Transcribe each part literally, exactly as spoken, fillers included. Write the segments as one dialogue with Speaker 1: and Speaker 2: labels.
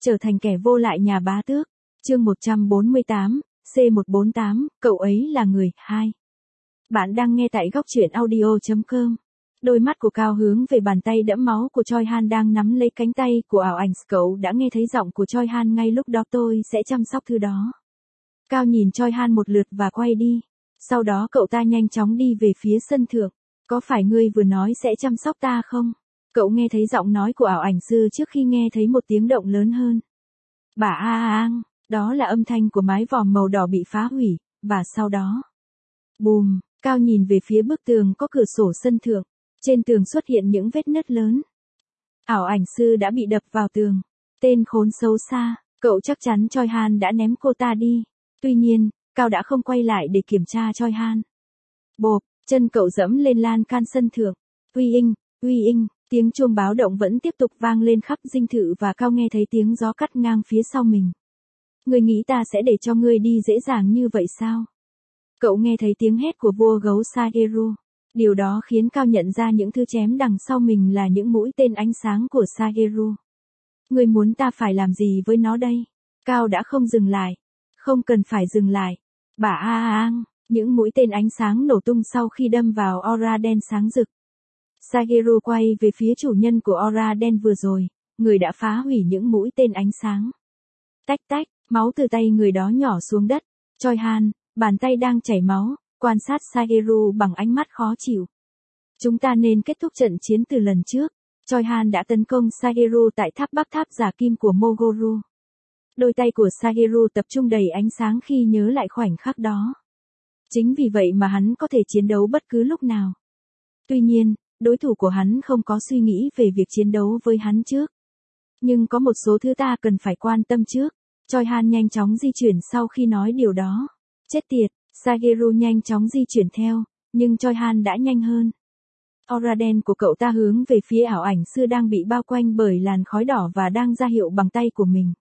Speaker 1: Trở thành kẻ vô lại nhà bá tước. Chương một trăm bốn mươi tám, C một bốn tám, cậu ấy là người, hai. Bạn đang nghe tại góc truyện audio chấm com. Đôi mắt của Cao hướng về bàn tay đẫm máu của Choi Han đang nắm lấy cánh tay của ảo ảnh. Cậu đã nghe thấy giọng của Choi Han ngay lúc đó, tôi sẽ chăm sóc thứ đó. Cao nhìn Choi Han một lượt và quay đi. Sau đó cậu ta nhanh chóng đi về phía sân thượng. Có phải ngươi vừa nói sẽ chăm sóc ta không? Cậu nghe thấy giọng nói của ảo ảnh sư trước khi nghe thấy một tiếng động lớn hơn. Bà a a ang, đó là âm thanh của mái vòm màu đỏ bị phá hủy, và sau đó. Bùm, Cao nhìn về phía bức tường có cửa sổ sân thượng. Trên tường xuất hiện những vết nứt lớn. Ảo ảnh sư đã bị đập vào tường. Tên khốn xấu xa, cậu chắc chắn Choi Han đã ném cô ta đi. Tuy nhiên, Cao đã không quay lại để kiểm tra Choi Han. Bộp, chân cậu dẫm lên lan can sân thượng. Uy inh, uy inh, tiếng chuông báo động vẫn tiếp tục vang lên khắp dinh thự và Cao nghe thấy tiếng gió cắt ngang phía sau mình. Ngươi nghĩ ta sẽ để cho ngươi đi dễ dàng như vậy sao? Cậu nghe thấy tiếng hét của vua gấu Sageru. Điều đó khiến Cao nhận ra những thứ chém đằng sau mình là những mũi tên ánh sáng của Sageru. Ngươi muốn ta phải làm gì với nó đây? Cao đã không dừng lại. Không cần phải dừng lại. Bà a a ang, những mũi tên ánh sáng nổ tung sau khi đâm vào aura đen sáng rực. Sageru quay về phía chủ nhân của aura đen vừa rồi, người đã phá hủy những mũi tên ánh sáng. Tách tách, máu từ tay người đó nhỏ xuống đất. Choi Han, bàn tay đang chảy máu, quan sát Sageru bằng ánh mắt khó chịu. Chúng ta nên kết thúc trận chiến từ lần trước. Choi Han đã tấn công Sageru tại tháp bắp tháp giả kim của Mogoru. Đôi tay của Sageru tập trung đầy ánh sáng khi nhớ lại khoảnh khắc đó. Chính vì vậy mà hắn có thể chiến đấu bất cứ lúc nào. Tuy nhiên, đối thủ của hắn không có suy nghĩ về việc chiến đấu với hắn trước. Nhưng có một số thứ ta cần phải quan tâm trước. Choi Han nhanh chóng di chuyển sau khi nói điều đó. Chết tiệt, Sageru nhanh chóng di chuyển theo, nhưng Choi Han đã nhanh hơn. Aura đen của cậu ta hướng về phía ảo ảnh sư đang bị bao quanh bởi làn khói đỏ và đang ra hiệu bằng tay của mình.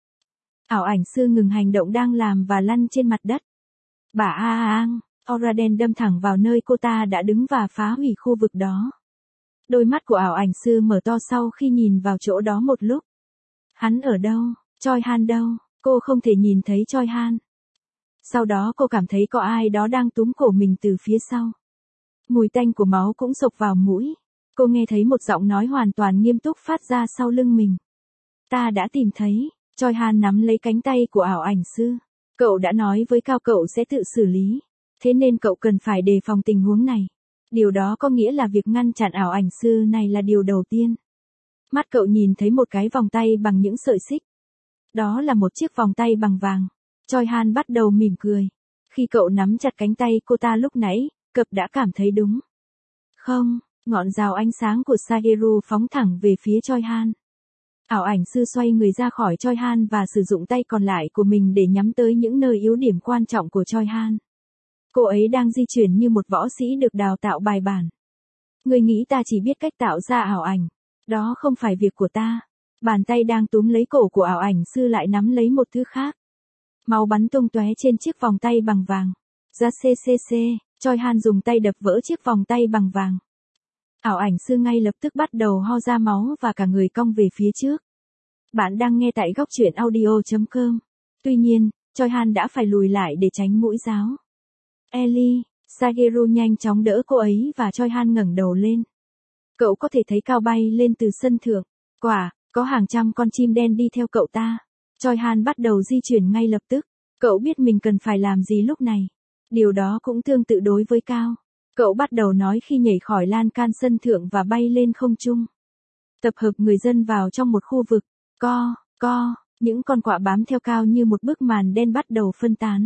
Speaker 1: Ảo ảnh sư ngừng hành động đang làm và lăn trên mặt đất. Bà a a ang, aura đen đâm thẳng vào nơi cô ta đã đứng và phá hủy khu vực đó. Đôi mắt của ảo ảnh sư mở to sau khi nhìn vào chỗ đó một lúc. Hắn ở đâu? Choi Han đâu? Cô không thể nhìn thấy Choi Han. Sau đó cô cảm thấy có ai đó đang túm cổ mình từ phía sau. Mùi tanh của máu cũng xộc vào mũi. Cô nghe thấy một giọng nói hoàn toàn nghiêm túc phát ra sau lưng mình. Ta đã tìm thấy. Choi Han nắm lấy cánh tay của ảo ảnh sư. Cậu đã nói với Cao cậu sẽ tự xử lý. Thế nên cậu cần phải đề phòng tình huống này. Điều đó có nghĩa là việc ngăn chặn ảo ảnh sư này là điều đầu tiên. Mắt cậu nhìn thấy một cái vòng tay bằng những sợi xích. Đó là một chiếc vòng tay bằng vàng. Choi Han bắt đầu mỉm cười. Khi cậu nắm chặt cánh tay cô ta lúc nãy, cậu đã cảm thấy đúng. Không, ngọn rào ánh sáng của Sageru phóng thẳng về phía Choi Han. Ảo ảnh sư xoay người ra khỏi Choi Han và sử dụng tay còn lại của mình để nhắm tới những nơi yếu điểm quan trọng của Choi Han. Cô ấy đang di chuyển như một võ sĩ được đào tạo bài bản. Ngươi nghĩ ta chỉ biết cách tạo ra ảo ảnh. Đó không phải việc của ta. Bàn tay đang túm lấy cổ của ảo ảnh sư lại nắm lấy một thứ khác. Máu bắn tung tóe trên chiếc vòng tay bằng vàng. Ra ccc, Choi Han dùng tay đập vỡ chiếc vòng tay bằng vàng. Ảo ảnh sư ngay lập tức bắt đầu ho ra máu và cả người cong về phía trước. Bạn đang nghe tại góc truyện audio chấm com. Tuy nhiên, Choi Han đã phải lùi lại để tránh mũi giáo. Ellie, Sageru nhanh chóng đỡ cô ấy và Choi Han ngẩng đầu lên. Cậu có thể thấy Cao bay lên từ sân thượng. Quả, có hàng trăm con chim đen đi theo cậu ta. Choi Han bắt đầu di chuyển ngay lập tức. Cậu biết mình cần phải làm gì lúc này. Điều đó cũng tương tự đối với Cao. Cậu bắt đầu nói khi nhảy khỏi lan can sân thượng và bay lên không trung. Tập hợp người dân vào trong một khu vực. Co, co, những con quạ bám theo Cao như một bức màn đen bắt đầu phân tán.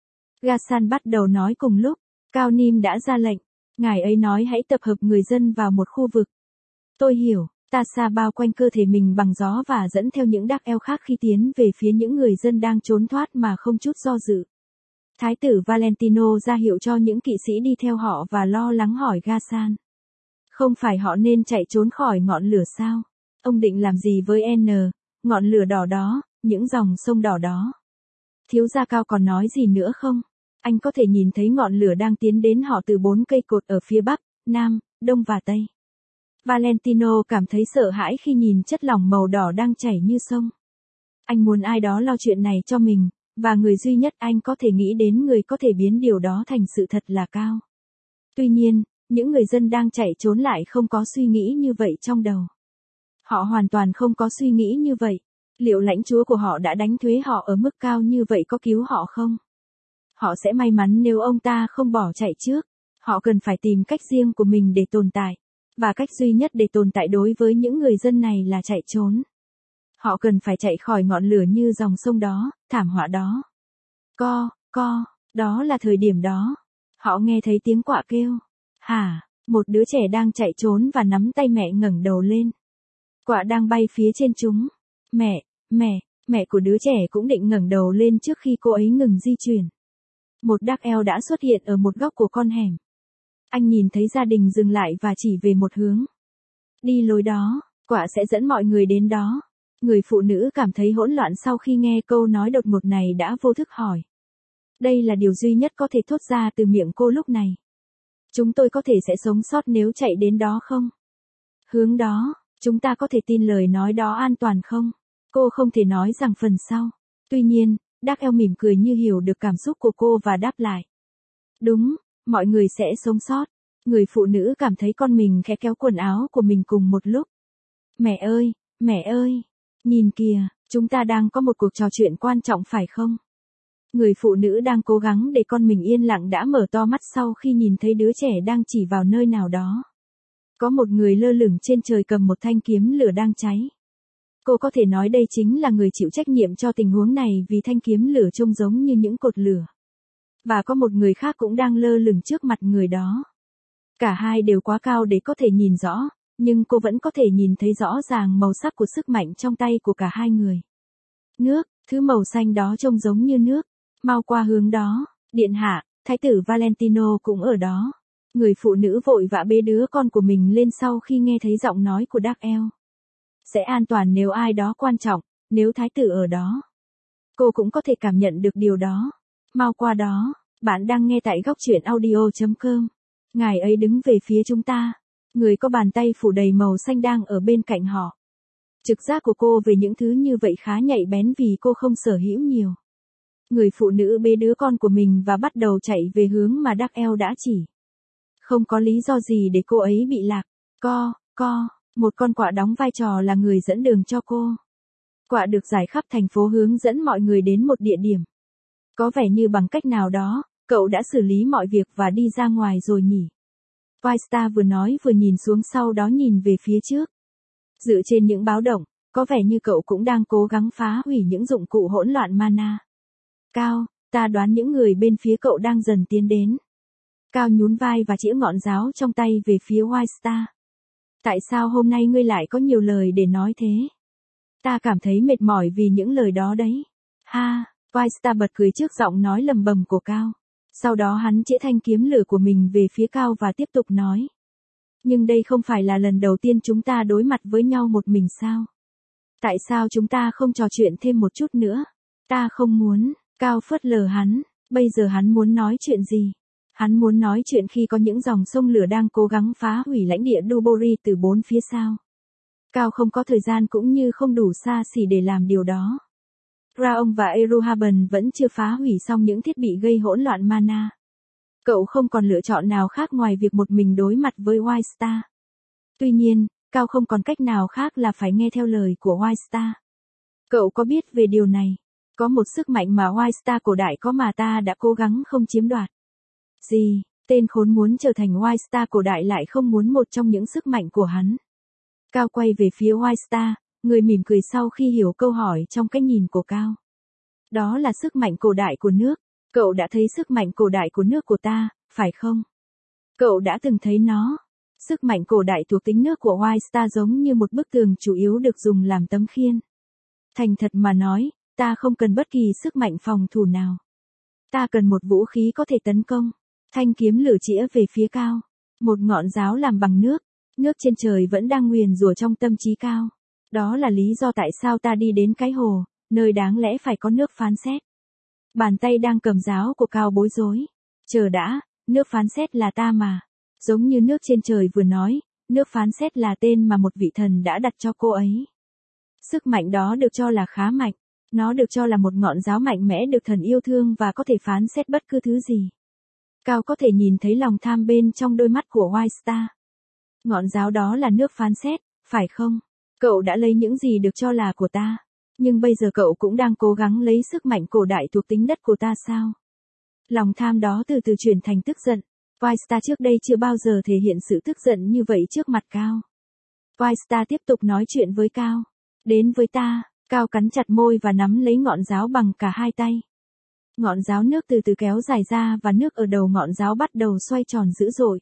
Speaker 1: Gasan bắt đầu nói cùng lúc. Cao Nim đã ra lệnh. Ngài ấy nói hãy tập hợp người dân vào một khu vực. Tôi hiểu. Tasha bao quanh cơ thể mình bằng gió và dẫn theo những đắc eo khác khi tiến về phía những người dân đang trốn thoát mà không chút do dự. Thái tử Valentino ra hiệu cho những kỵ sĩ đi theo họ và lo lắng hỏi Gasan. Không phải họ nên chạy trốn khỏi ngọn lửa sao? Ông định làm gì với N, ngọn lửa đỏ đó, những dòng sông đỏ đó? Thiếu gia Cao còn nói gì nữa không? Anh có thể nhìn thấy ngọn lửa đang tiến đến họ từ bốn cây cột ở phía Bắc, Nam, Đông và Tây. Valentino cảm thấy sợ hãi khi nhìn chất lỏng màu đỏ đang chảy như sông. Anh muốn ai đó lo chuyện này cho mình, và người duy nhất anh có thể nghĩ đến người có thể biến điều đó thành sự thật là Cao. Tuy nhiên, những người dân đang chạy trốn lại không có suy nghĩ như vậy trong đầu. Họ hoàn toàn không có suy nghĩ như vậy. Liệu lãnh chúa của họ đã đánh thuế họ ở mức cao như vậy có cứu họ không? Họ sẽ may mắn nếu ông ta không bỏ chạy trước. Họ cần phải tìm cách riêng của mình để tồn tại. Và cách duy nhất để tồn tại đối với những người dân này là chạy trốn. Họ cần phải chạy khỏi ngọn lửa như dòng sông đó, thảm họa đó. Co, co, đó là thời điểm đó. Họ nghe thấy tiếng quạ kêu. Hả, một đứa trẻ đang chạy trốn và nắm tay mẹ ngẩng đầu lên. Quạ đang bay phía trên chúng. Mẹ, mẹ, mẹ của đứa trẻ cũng định ngẩng đầu lên trước khi cô ấy ngừng di chuyển. Một đắc eo đã xuất hiện ở một góc của con hẻm. Anh nhìn thấy gia đình dừng lại và chỉ về một hướng. Đi lối đó, quạ sẽ dẫn mọi người đến đó. Người phụ nữ cảm thấy hỗn loạn sau khi nghe câu nói đột ngột này đã vô thức hỏi. Đây là điều duy nhất có thể thốt ra từ miệng cô lúc này. Chúng tôi có thể sẽ sống sót nếu chạy đến đó không? Hướng đó, chúng ta có thể tin lời nói đó an toàn không? Cô không thể nói rằng phần sau. Tuy nhiên, Đắc eo mỉm cười như hiểu được cảm xúc của cô và đáp lại. Đúng, mọi người sẽ sống sót. Người phụ nữ cảm thấy con mình khẽ kéo quần áo của mình cùng một lúc. Mẹ ơi, mẹ ơi, nhìn kìa, chúng ta đang có một cuộc trò chuyện quan trọng phải không? Người phụ nữ đang cố gắng để con mình yên lặng đã mở to mắt sau khi nhìn thấy đứa trẻ đang chỉ vào nơi nào đó. Có một người lơ lửng trên trời cầm một thanh kiếm lửa đang cháy. Cô có thể nói đây chính là người chịu trách nhiệm cho tình huống này vì thanh kiếm lửa trông giống như những cột lửa. Và có một người khác cũng đang lơ lửng trước mặt người đó. Cả hai đều quá cao để có thể nhìn rõ, nhưng cô vẫn có thể nhìn thấy rõ ràng màu sắc của sức mạnh trong tay của cả hai người. Nước, thứ màu xanh đó trông giống như nước. Mau qua hướng đó, điện hạ, thái tử Valentino cũng ở đó. Người phụ nữ vội vã bế đứa con của mình lên sau khi nghe thấy giọng nói của Đắc eo. Sẽ an toàn nếu ai đó quan trọng, nếu thái tử ở đó. Cô cũng có thể cảm nhận được điều đó. Mau qua đó, bạn đang nghe tại góc truyện audio chấm com. Ngài ấy đứng về phía chúng ta. Người có bàn tay phủ đầy màu xanh đang ở bên cạnh họ. Trực giác của cô về những thứ như vậy khá nhạy bén vì cô không sở hữu nhiều. Người phụ nữ bế đứa con của mình và bắt đầu chạy về hướng mà Đắc eo đã chỉ. Không có lý do gì để cô ấy bị lạc. Co, co, một con quạ đóng vai trò là người dẫn đường cho cô. Quạ được giải khắp thành phố hướng dẫn mọi người đến một địa điểm. Có vẻ như bằng cách nào đó, cậu đã xử lý mọi việc và đi ra ngoài rồi nhỉ. Whitestar vừa nói vừa nhìn xuống sau đó nhìn về phía trước. Dựa trên những báo động, có vẻ như cậu cũng đang cố gắng phá hủy những dụng cụ hỗn loạn mana. Cao, ta đoán những người bên phía cậu đang dần tiến đến. Cao nhún vai và chĩa ngọn giáo trong tay về phía Whitestar. Tại sao hôm nay ngươi lại có nhiều lời để nói thế? Ta cảm thấy mệt mỏi vì những lời đó đấy. Ha, Whitestar bật cười trước giọng nói lầm bầm của Cao. Sau đó hắn chĩa thanh kiếm lửa của mình về phía Cao và tiếp tục nói. Nhưng đây không phải là lần đầu tiên chúng ta đối mặt với nhau một mình sao? Tại sao chúng ta không trò chuyện thêm một chút nữa? Ta không muốn. Cao phớt lờ hắn. Bây giờ hắn muốn nói chuyện gì? Hắn muốn nói chuyện khi có những dòng sông lửa đang cố gắng phá hủy lãnh địa Dubori từ bốn phía sau. Cao không có thời gian cũng như không đủ xa xỉ để làm điều đó. Raong và Eruhaben vẫn chưa phá hủy xong những thiết bị gây hỗn loạn mana. Cậu không còn lựa chọn nào khác ngoài việc một mình đối mặt với Whitestar. Tuy nhiên, Cao không còn cách nào khác là phải nghe theo lời của Whitestar. Cậu có biết về điều này? Có một sức mạnh mà Whitestar cổ đại có mà ta đã cố gắng không chiếm đoạt. Gì, tên khốn muốn trở thành Whitestar cổ đại lại không muốn một trong những sức mạnh của hắn. Cao quay về phía Whitestar, người mỉm cười sau khi hiểu câu hỏi trong cái nhìn của Cao. Đó là sức mạnh cổ đại của nước. Cậu đã thấy sức mạnh cổ đại của nước của ta, phải không? Cậu đã từng thấy nó. Sức mạnh cổ đại thuộc tính nước của Whitestar giống như một bức tường chủ yếu được dùng làm tấm khiên. Thành thật mà nói, ta không cần bất kỳ sức mạnh phòng thủ nào. Ta cần một vũ khí có thể tấn công. Thanh kiếm lửa chĩa về phía Cao. Một ngọn giáo làm bằng nước. Nước trên trời vẫn đang nguyền rủa trong tâm trí Cao. Đó là lý do tại sao ta đi đến cái hồ, nơi đáng lẽ phải có nước phán xét. Bàn tay đang cầm giáo của Cao bối rối. Chờ đã, nước phán xét là ta mà. Giống như nước trên trời vừa nói, nước phán xét là tên mà một vị thần đã đặt cho cô ấy. Sức mạnh đó được cho là khá mạnh. Nó được cho là một ngọn giáo mạnh mẽ được thần yêu thương và có thể phán xét bất cứ thứ gì. Cao có thể nhìn thấy lòng tham bên trong đôi mắt của White Star. Ngọn giáo đó là nước phán xét, phải không? Cậu đã lấy những gì được cho là của ta. Nhưng bây giờ cậu cũng đang cố gắng lấy sức mạnh cổ đại thuộc tính đất của ta sao? Lòng tham đó từ từ chuyển thành tức giận. White Star trước đây chưa bao giờ thể hiện sự tức giận như vậy trước mặt Cao. White Star tiếp tục nói chuyện với Cao. Đến với ta. Cao cắn chặt môi và nắm lấy ngọn giáo bằng cả hai tay. Ngọn giáo nước từ từ kéo dài ra và nước ở đầu ngọn giáo bắt đầu xoay tròn dữ dội.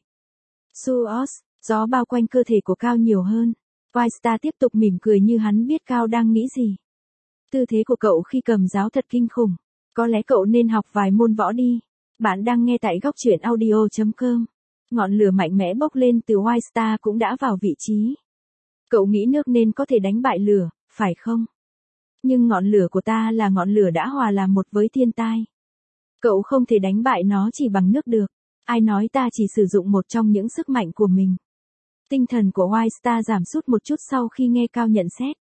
Speaker 1: Suos, gió bao quanh cơ thể của Cao nhiều hơn. White Star tiếp tục mỉm cười như hắn biết Cao đang nghĩ gì. Tư thế của cậu khi cầm giáo thật kinh khủng. Có lẽ cậu nên học vài môn võ đi. Bạn đang nghe tại góc truyện audio chấm com. Ngọn lửa mạnh mẽ bốc lên từ White Star cũng đã vào vị trí. Cậu nghĩ nước nên có thể đánh bại lửa, phải không? Nhưng ngọn lửa của ta là ngọn lửa đã hòa làm một với thiên tai. Cậu không thể đánh bại nó chỉ bằng nước được. Ai nói ta chỉ sử dụng một trong những sức mạnh của mình. Tinh thần của White Star giảm sút một chút sau khi nghe Cao nhận xét.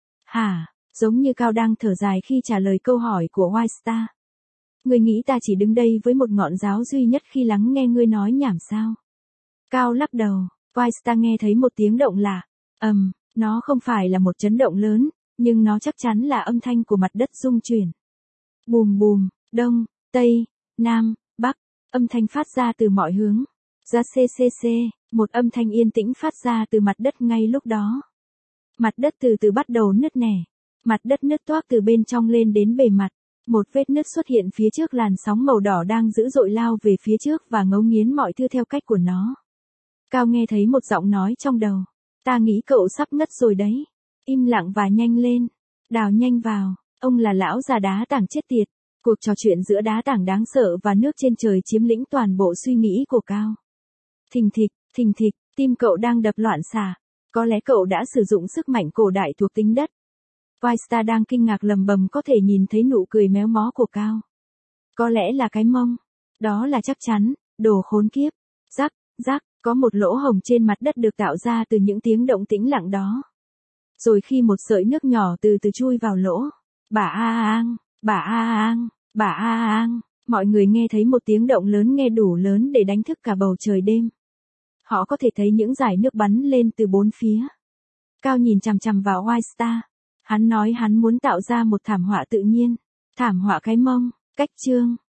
Speaker 1: Hả, giống như Cao đang thở dài khi trả lời câu hỏi của White Star. Ngươi nghĩ ta chỉ đứng đây với một ngọn giáo duy nhất khi lắng nghe ngươi nói nhảm sao? Cao lắc đầu, White Star nghe thấy một tiếng động lạ. Ầm, um, nó không phải là một chấn động lớn, nhưng nó chắc chắn là âm thanh của mặt đất rung chuyển. Bùm bùm, đông, tây, nam, bắc, âm thanh phát ra từ mọi hướng. Ra xê xê xê, một âm thanh yên tĩnh phát ra từ mặt đất ngay lúc đó. Mặt đất từ từ bắt đầu nứt nẻ. Mặt đất nứt toác từ bên trong lên đến bề mặt. Một vết nứt xuất hiện phía trước làn sóng màu đỏ đang dữ dội lao về phía trước và ngấu nghiến mọi thứ theo cách của nó. Cao nghe thấy một giọng nói trong đầu. Ta nghĩ cậu sắp ngất rồi đấy. Im lặng và nhanh lên. Đào nhanh vào. Ông là lão già đá tảng chết tiệt. Cuộc trò chuyện giữa đá tảng đáng sợ và nước trên trời chiếm lĩnh toàn bộ suy nghĩ của Cao. Thình thịch, thình thịch, tim cậu đang đập loạn xạ. Có lẽ cậu đã sử dụng sức mạnh cổ đại thuộc tính đất. White Star đang kinh ngạc lầm bầm có thể nhìn thấy nụ cười méo mó của Cao. Có lẽ là cái mông. Đó là chắc chắn, đồ khốn kiếp. Rắc, rắc, có một lỗ hổng trên mặt đất được tạo ra từ những tiếng động tĩnh lặng đó. Rồi khi một sợi nước nhỏ từ từ chui vào lỗ. Bà a ang, bà a ang, bà a ang. Mọi người nghe thấy một tiếng động lớn nghe đủ lớn để đánh thức cả bầu trời đêm. Họ có thể thấy những dải nước bắn lên từ bốn phía. Cao nhìn chằm chằm vào White Star. Hắn nói hắn muốn tạo ra một thảm họa tự nhiên. Thảm họa cái mông. Cách chương.